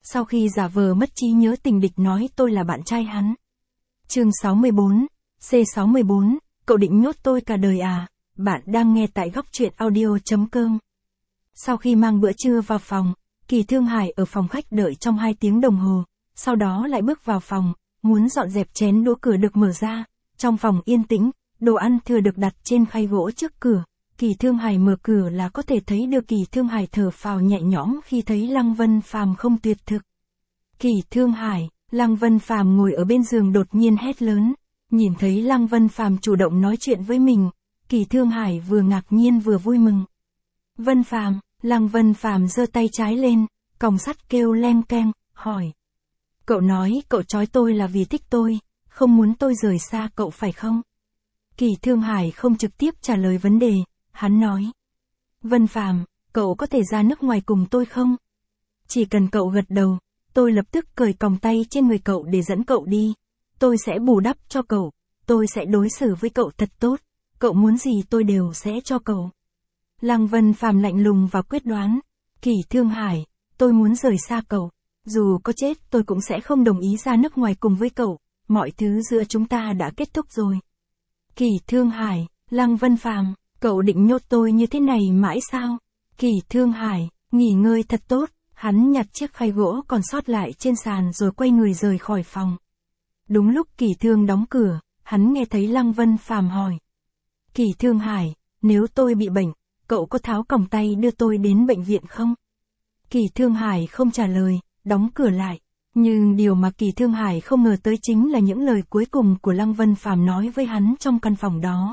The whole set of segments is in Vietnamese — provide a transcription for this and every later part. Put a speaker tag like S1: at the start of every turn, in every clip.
S1: sau khi giả vờ mất trí nhớ tình địch nói tôi là bạn trai hắn. Chương 64, C64, cậu định nhốt tôi cả đời à? Bạn đang nghe tại góc truyện audio.com. Sau khi mang bữa trưa vào phòng, Kỳ Thương Hải ở phòng khách đợi trong 2 tiếng đồng hồ, sau đó lại bước vào phòng, muốn dọn dẹp chén đũa cửa được mở ra. Trong phòng yên tĩnh, đồ ăn thừa được đặt trên khay gỗ trước cửa. Kỳ Thương Hải mở cửa là có thể thấy được Kỳ Thương Hải thở phào nhẹ nhõm khi thấy Lăng Vân Phàm không tuyệt thực. Kỳ Thương Hải, Lăng Vân Phàm ngồi ở bên giường đột nhiên hét lớn. Nhìn thấy Lăng Vân Phàm chủ động nói chuyện với mình, Kỳ Thương Hải vừa ngạc nhiên vừa vui mừng. Vân Phàm, Lăng Vân Phàm giơ tay trái lên, còng sắt kêu leng keng, hỏi. Cậu nói cậu trói tôi là vì thích tôi, không muốn tôi rời xa cậu phải không? Kỳ Thương Hải không trực tiếp trả lời vấn đề, hắn nói. Vân Phàm, cậu có thể ra nước ngoài cùng tôi không? Chỉ cần cậu gật đầu, tôi lập tức cởi còng tay trên người cậu để dẫn cậu đi. Tôi sẽ bù đắp cho cậu, tôi sẽ đối xử với cậu thật tốt, cậu muốn gì tôi đều sẽ cho cậu. Lăng Vân Phàm lạnh lùng và quyết đoán. Kỳ Thương Hải, tôi muốn rời xa cậu. Dù có chết tôi cũng sẽ không đồng ý ra nước ngoài cùng với cậu, mọi thứ giữa chúng ta đã kết thúc rồi. Kỳ Thương Hải, Lăng Vân Phàm, cậu định nhốt tôi như thế này mãi sao? Kỳ Thương Hải, nghỉ ngơi thật tốt, hắn nhặt chiếc khay gỗ còn sót lại trên sàn rồi quay người rời khỏi phòng. Đúng lúc Kỳ Thương đóng cửa, hắn nghe thấy Lăng Vân Phàm hỏi. Kỳ Thương Hải, nếu tôi bị bệnh, cậu có tháo còng tay đưa tôi đến bệnh viện không? Kỳ Thương Hải không trả lời, đóng cửa lại. Nhưng điều mà Kỳ Thương Hải không ngờ tới chính là những lời cuối cùng của Lăng Vân Phàm nói với hắn trong căn phòng đó.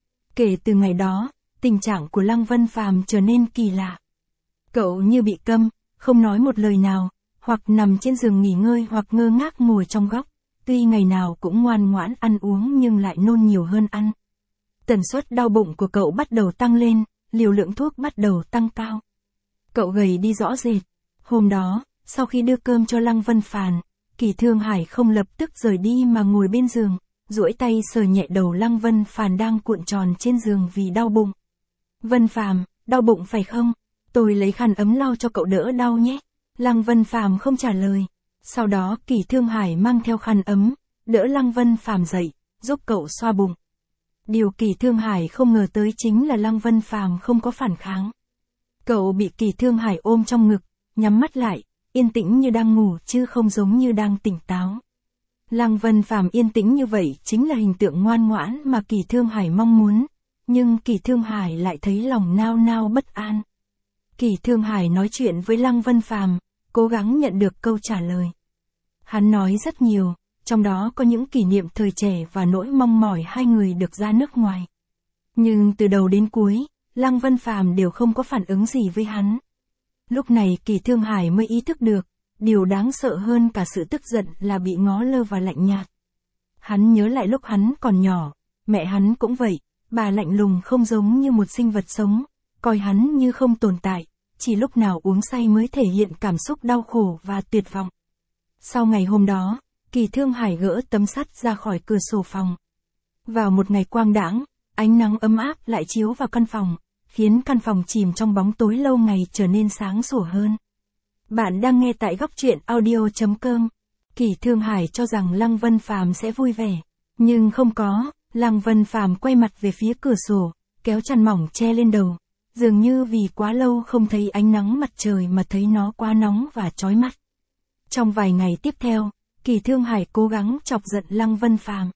S1: Kể từ ngày đó, tình trạng của Lăng Vân Phàm trở nên kỳ lạ. Cậu như bị câm, không nói một lời nào, hoặc nằm trên giường nghỉ ngơi hoặc ngơ ngác ngồi trong góc. Tuy ngày nào cũng ngoan ngoãn ăn uống nhưng lại nôn nhiều hơn ăn. Tần suất đau bụng của cậu bắt đầu tăng lên, liều lượng thuốc bắt đầu tăng cao. Cậu gầy đi rõ rệt. Hôm đó, sau khi đưa cơm cho Lăng Vân Phàm, Kỳ Thương Hải không lập tức rời đi mà ngồi bên giường, duỗi tay sờ nhẹ đầu Lăng Vân Phàm đang cuộn tròn trên giường vì đau bụng. Vân Phàm, đau bụng phải không? Tôi lấy khăn ấm lau cho cậu đỡ đau nhé. Lăng Vân Phàm không trả lời. Sau đó Kỳ Thương Hải mang theo khăn ấm, đỡ Lăng Vân Phàm dậy, giúp cậu xoa bụng. Điều Kỳ Thương Hải không ngờ tới chính là Lăng Vân Phàm không có phản kháng. Cậu bị Kỳ Thương Hải ôm trong ngực, nhắm mắt lại, yên tĩnh như đang ngủ chứ không giống như đang tỉnh táo. Lăng Vân Phàm yên tĩnh như vậy chính là hình tượng ngoan ngoãn mà Kỳ Thương Hải mong muốn, nhưng Kỳ Thương Hải lại thấy lòng nao nao bất an. Kỳ Thương Hải nói chuyện với Lăng Vân Phàm, cố gắng nhận được câu trả lời. Hắn nói rất nhiều, trong đó có những kỷ niệm thời trẻ và nỗi mong mỏi hai người được ra nước ngoài. Nhưng từ đầu đến cuối, Lăng Vân Phàm đều không có phản ứng gì với hắn. Lúc này Kỳ Thương Hải mới ý thức được, điều đáng sợ hơn cả sự tức giận là bị ngó lơ và lạnh nhạt. Hắn nhớ lại lúc hắn còn nhỏ, mẹ hắn cũng vậy, bà lạnh lùng không giống như một sinh vật sống, coi hắn như không tồn tại, chỉ lúc nào uống say mới thể hiện cảm xúc đau khổ và tuyệt vọng. Sau ngày hôm đó, Kỳ Thương Hải gỡ tấm sắt ra khỏi cửa sổ phòng. Vào một ngày quang đãng, ánh nắng ấm áp lại chiếu vào căn phòng, khiến căn phòng chìm trong bóng tối lâu ngày trở nên sáng sủa hơn. Bạn đang nghe tại góc truyện audio.com. Kỳ Thương Hải cho rằng Lăng Vân Phàm sẽ vui vẻ, nhưng không có. Lăng Vân Phàm quay mặt về phía cửa sổ, kéo chăn mỏng che lên đầu, dường như vì quá lâu không thấy ánh nắng mặt trời mà thấy nó quá nóng và chói mắt. Trong vài ngày tiếp theo, Kỳ Thương Hải cố gắng chọc giận Lăng Vân Phàm.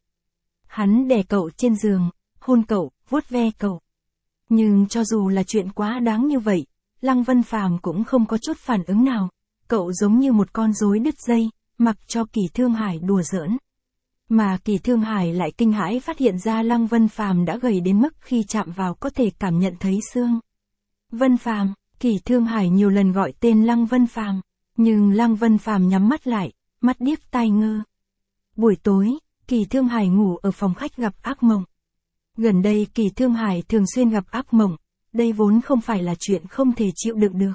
S1: Hắn đè cậu trên giường, hôn cậu, vuốt ve cậu. Nhưng cho dù là chuyện quá đáng như vậy, Lăng Vân Phàm cũng không có chút phản ứng nào. Cậu giống như một con rối đứt dây, mặc cho Kỳ Thương Hải đùa giỡn. Mà Kỳ Thương Hải lại kinh hãi phát hiện ra Lăng Vân Phàm đã gầy đến mức khi chạm vào có thể cảm nhận thấy xương. Vân Phàm, Kỳ Thương Hải nhiều lần gọi tên Lăng Vân Phàm, nhưng Lăng Vân Phàm nhắm mắt lại, mắt điếc tai ngơ. Buổi tối, Kỳ Thương Hải ngủ ở phòng khách gặp ác mộng. Gần đây Kỳ Thương Hải thường xuyên gặp ác mộng, đây vốn không phải là chuyện không thể chịu đựng được.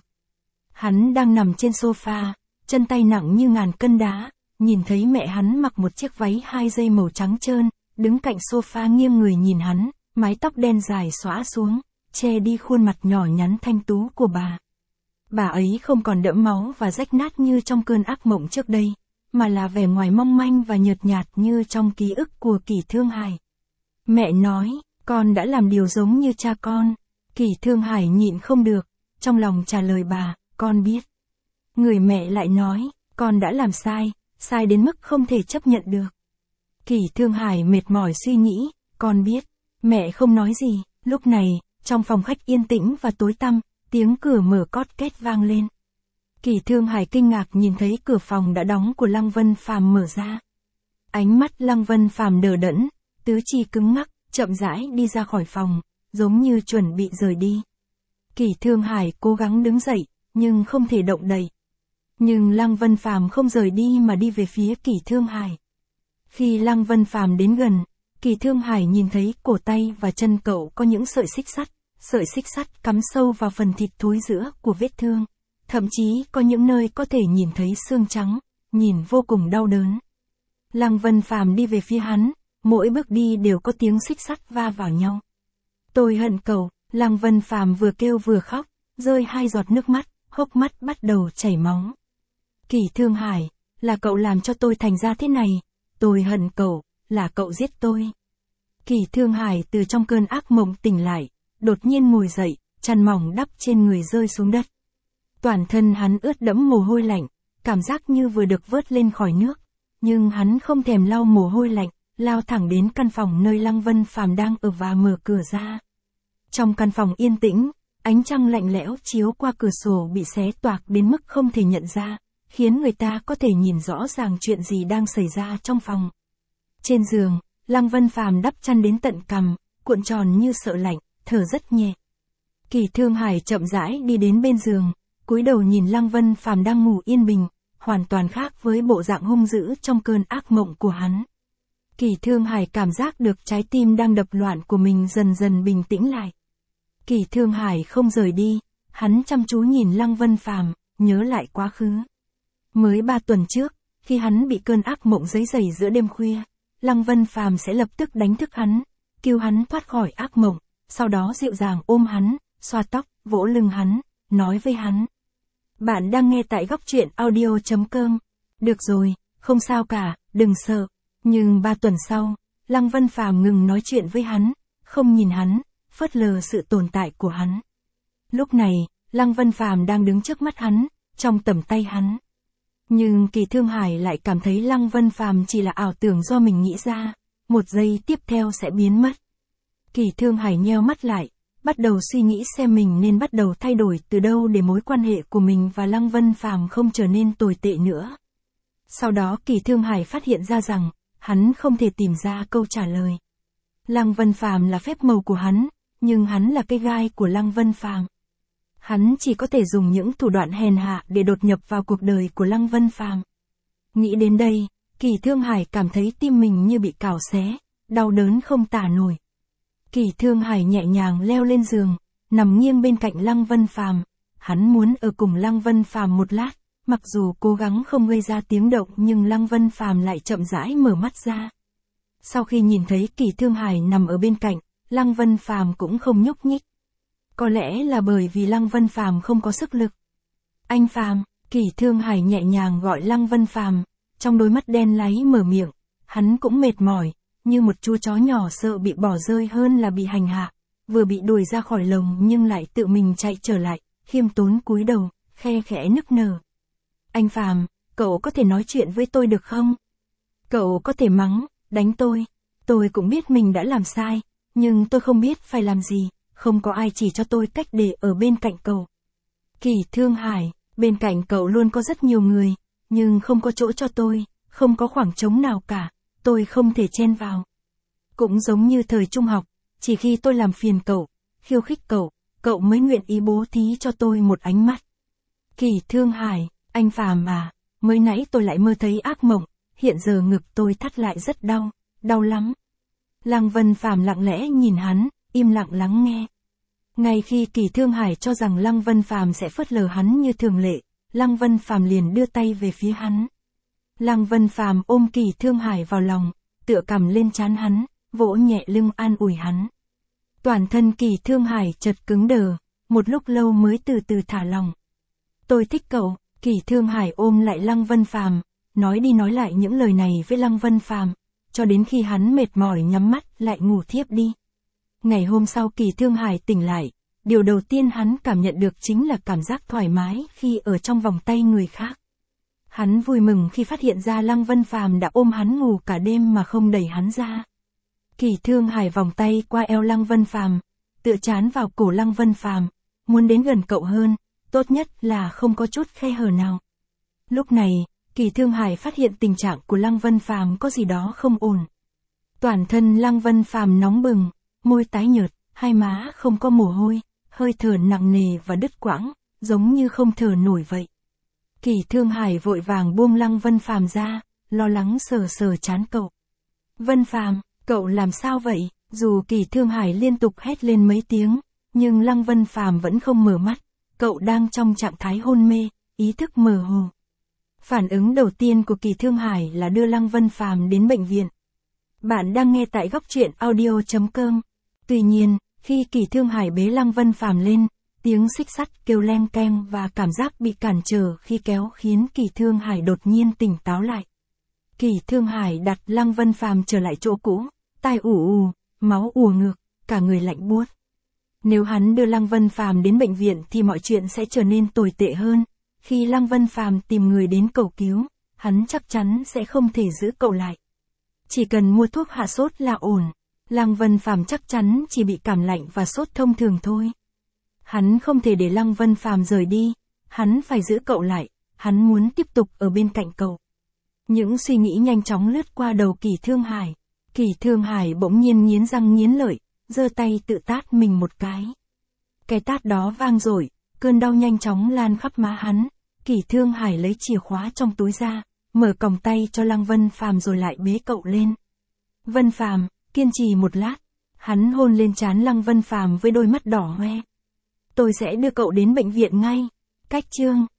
S1: Hắn đang nằm trên sofa, chân tay nặng như ngàn cân đá, nhìn thấy mẹ hắn mặc một chiếc váy 2 dây màu trắng trơn, đứng cạnh sofa nghiêng người nhìn hắn, mái tóc đen dài xõa xuống, che đi khuôn mặt nhỏ nhắn thanh tú của bà. Bà ấy không còn đẫm máu và rách nát như trong cơn ác mộng trước đây, mà là vẻ ngoài mong manh và nhợt nhạt như trong ký ức của Kỷ Thương Hải. Mẹ nói, con đã làm điều giống như cha con. Kỷ Thương Hải nhịn không được, trong lòng trả lời bà, con biết. Người mẹ lại nói, con đã làm sai, sai đến mức không thể chấp nhận được. Kỷ Thương Hải mệt mỏi suy nghĩ, con biết. Mẹ không nói gì, lúc này, trong phòng khách yên tĩnh và tối tăm, tiếng cửa mở cót két vang lên. Kỷ Thương Hải kinh ngạc nhìn thấy cửa phòng đã đóng của Lăng Vân Phàm mở ra. Ánh mắt Lăng Vân Phàm đờ đẫn, tứ chi cứng ngắc, chậm rãi đi ra khỏi phòng, giống như chuẩn bị rời đi. Kỷ Thương Hải cố gắng đứng dậy, nhưng không thể động đậy. Nhưng Lăng Vân Phàm không rời đi mà đi về phía Kỷ Thương Hải. Khi Lăng Vân Phàm đến gần, Kỷ Thương Hải nhìn thấy cổ tay và chân cậu có những sợi xích sắt cắm sâu vào phần thịt thối giữa của vết thương. Thậm chí có những nơi có thể nhìn thấy xương trắng, nhìn vô cùng đau đớn. Lăng Vân Phàm đi về phía hắn, mỗi bước đi đều có tiếng xích sắt va vào nhau. Tôi hận cậu, Lăng Vân Phàm vừa kêu vừa khóc, rơi 2 giọt nước mắt, hốc mắt bắt đầu chảy máu. Kỷ Thương Hải, là cậu làm cho tôi thành ra thế này, tôi hận cậu, là cậu giết tôi. Kỷ Thương Hải từ trong cơn ác mộng tỉnh lại, đột nhiên ngồi dậy, chăn mỏng đắp trên người rơi xuống đất. Toàn thân hắn ướt đẫm mồ hôi lạnh, cảm giác như vừa được vớt lên khỏi nước, nhưng hắn không thèm lau mồ hôi lạnh, lao thẳng đến căn phòng nơi Lăng Vân Phàm đang ở và mở cửa ra. Trong căn phòng yên tĩnh, ánh trăng lạnh lẽo chiếu qua cửa sổ bị xé toạc đến mức không thể nhận ra, khiến người ta có thể nhìn rõ ràng chuyện gì đang xảy ra trong phòng. Trên giường, Lăng Vân Phàm đắp chăn đến tận cằm, cuộn tròn như sợ lạnh, thở rất nhẹ. Kỷ Thương Hải chậm rãi đi đến bên giường, cúi đầu nhìn Lăng Vân Phàm đang ngủ yên bình, hoàn toàn khác với bộ dạng hung dữ trong cơn ác mộng của hắn. Kỷ Thương Hải cảm giác được trái tim đang đập loạn của mình dần dần bình tĩnh lại. Kỷ Thương Hải không rời đi, hắn chăm chú nhìn Lăng Vân Phàm, nhớ lại quá khứ. Mới 3 tuần trước, khi hắn bị cơn ác mộng giấy dày giữa đêm khuya, Lăng Vân Phàm sẽ lập tức đánh thức hắn, kêu hắn thoát khỏi ác mộng, sau đó dịu dàng ôm hắn, xoa tóc, vỗ lưng hắn, nói với hắn. Bạn đang nghe tại góc truyện audio.com. Được rồi, không sao cả, đừng sợ. Nhưng 3 tuần sau, Lăng Vân Phàm ngừng nói chuyện với hắn, không nhìn hắn, phớt lờ sự tồn tại của hắn. Lúc này, Lăng Vân Phàm đang đứng trước mắt hắn, trong tầm tay hắn. Nhưng Kỷ Thương Hải lại cảm thấy Lăng Vân Phàm chỉ là ảo tưởng do mình nghĩ ra, một giây tiếp theo sẽ biến mất. Kỷ Thương Hải nheo mắt lại, bắt đầu suy nghĩ xem mình nên bắt đầu thay đổi từ đâu để mối quan hệ của mình và Lăng Vân Phàm không trở nên tồi tệ nữa. Sau đó Kỷ Thương Hải phát hiện ra rằng, hắn không thể tìm ra câu trả lời. Lăng Vân Phàm là phép màu của hắn, nhưng hắn là cây gai của Lăng Vân Phàm. Hắn chỉ có thể dùng những thủ đoạn hèn hạ để đột nhập vào cuộc đời của Lăng Vân Phàm. Nghĩ đến đây, Kỷ Thương Hải cảm thấy tim mình như bị cào xé, đau đớn không tả nổi. Kỷ Thương Hải nhẹ nhàng leo lên giường, nằm nghiêng bên cạnh Lăng Vân Phàm. Hắn muốn ở cùng Lăng Vân Phàm một lát, mặc dù cố gắng không gây ra tiếng động nhưng Lăng Vân Phàm lại chậm rãi mở mắt ra. Sau khi nhìn thấy Kỷ Thương Hải nằm ở bên cạnh, Lăng Vân Phàm cũng không nhúc nhích. Có lẽ là bởi vì Lăng Vân Phàm không có sức lực. Anh Phàm, Kỷ Thương Hải nhẹ nhàng gọi Lăng Vân Phàm, trong đôi mắt đen láy mở miệng, hắn cũng mệt mỏi, như một chú chó nhỏ sợ bị bỏ rơi hơn là bị hành hạ, vừa bị đuổi ra khỏi lồng nhưng lại tự mình chạy trở lại, khiêm tốn cúi đầu, khe khẽ nức nở. Anh Phàm, cậu có thể nói chuyện với tôi được không? Cậu có thể mắng, đánh tôi cũng biết mình đã làm sai, nhưng tôi không biết phải làm gì, không có ai chỉ cho tôi cách để ở bên cạnh cậu. Kỷ Thương Hải, bên cạnh cậu luôn có rất nhiều người, nhưng không có chỗ cho tôi, không có khoảng trống nào cả, tôi không thể chen vào. Cũng giống như thời trung học, chỉ khi tôi làm phiền cậu, khiêu khích cậu mới nguyện ý bố thí cho tôi một ánh mắt. Kỷ Thương Hải, anh Phàm à, mới nãy tôi lại mơ thấy ác mộng, hiện giờ ngực tôi thắt lại rất đau, đau lắm. Lăng Vân Phàm lặng lẽ nhìn hắn, im lặng lắng nghe. Ngay khi Kỷ Thương Hải cho rằng Lăng Vân Phàm sẽ phớt lờ hắn như thường lệ, Lăng Vân Phàm liền đưa tay về phía hắn. Lăng Vân Phàm ôm Kỷ Thương Hải vào lòng, tựa cằm lên trán hắn, vỗ nhẹ lưng an ủi hắn. Toàn thân Kỷ Thương Hải chợt cứng đờ, một lúc lâu mới từ từ thả lòng. Tôi thích cậu. Kỳ Thương Hải ôm lại Lăng Vân Phàm, nói đi nói lại những lời này với Lăng Vân Phàm, cho đến khi hắn mệt mỏi nhắm mắt lại ngủ thiếp đi. Ngày hôm sau Kỳ Thương Hải tỉnh lại, điều đầu tiên hắn cảm nhận được chính là cảm giác thoải mái khi ở trong vòng tay người khác. Hắn vui mừng khi phát hiện ra Lăng Vân Phàm đã ôm hắn ngủ cả đêm mà không đẩy hắn ra. Kỳ Thương Hải vòng tay qua eo Lăng Vân Phàm, tựa trán vào cổ Lăng Vân Phàm, muốn đến gần cậu hơn, tốt nhất là không có chút khe hở nào. Lúc này, Kỳ Thương Hải phát hiện tình trạng của Lăng Vân Phàm có gì đó không ổn. Toàn thân Lăng Vân Phàm nóng bừng, môi tái nhợt, hai má không có mồ hôi, hơi thở nặng nề và đứt quãng, giống như không thở nổi vậy. Kỳ Thương Hải vội vàng buông Lăng Vân Phàm ra, lo lắng sờ sờ trán cậu. Vân Phàm, cậu làm sao vậy? Dù Kỳ Thương Hải liên tục hét lên mấy tiếng, nhưng Lăng Vân Phàm vẫn không mở mắt, cậu đang trong trạng thái hôn mê, ý thức mơ hồ. Phản ứng đầu tiên của Kỳ Thương Hải là đưa Lăng Vân Phàm đến bệnh viện. Bạn đang nghe tại góc truyện audio.com. Tuy nhiên, khi Kỳ Thương Hải bế Lăng Vân Phàm lên, tiếng xích sắt kêu leng keng và cảm giác bị cản trở khi kéo khiến Kỳ Thương Hải đột nhiên tỉnh táo lại. Kỳ Thương Hải đặt Lăng Vân Phàm trở lại chỗ cũ, tai ù ù, máu ùa ngược, cả người lạnh buốt. Nếu hắn đưa Lăng Vân Phàm đến bệnh viện thì mọi chuyện sẽ trở nên tồi tệ hơn. Khi Lăng Vân Phàm tìm người đến cầu cứu, hắn chắc chắn sẽ không thể giữ cậu lại. Chỉ cần mua thuốc hạ sốt là ổn. Lăng Vân Phàm chắc chắn chỉ bị cảm lạnh và sốt thông thường thôi. Hắn không thể để Lăng Vân Phàm rời đi, hắn phải giữ cậu lại, hắn muốn tiếp tục ở bên cạnh cậu. Những suy nghĩ nhanh chóng lướt qua đầu Kỳ Thương Hải. Kỳ Thương Hải bỗng nhiên nghiến răng nghiến lợi, giơ tay tự tát mình một cái. Cái tát đó vang dội, cơn đau nhanh chóng lan khắp má hắn. Kỳ Thương Hải lấy chìa khóa trong túi ra, mở còng tay cho Lăng Vân Phàm rồi lại bế cậu lên. Vân Phàm, kiên trì một lát. Hắn hôn lên trán Lăng Vân Phàm với đôi mắt đỏ hoe. Tôi sẽ đưa cậu đến bệnh viện ngay. Cách chương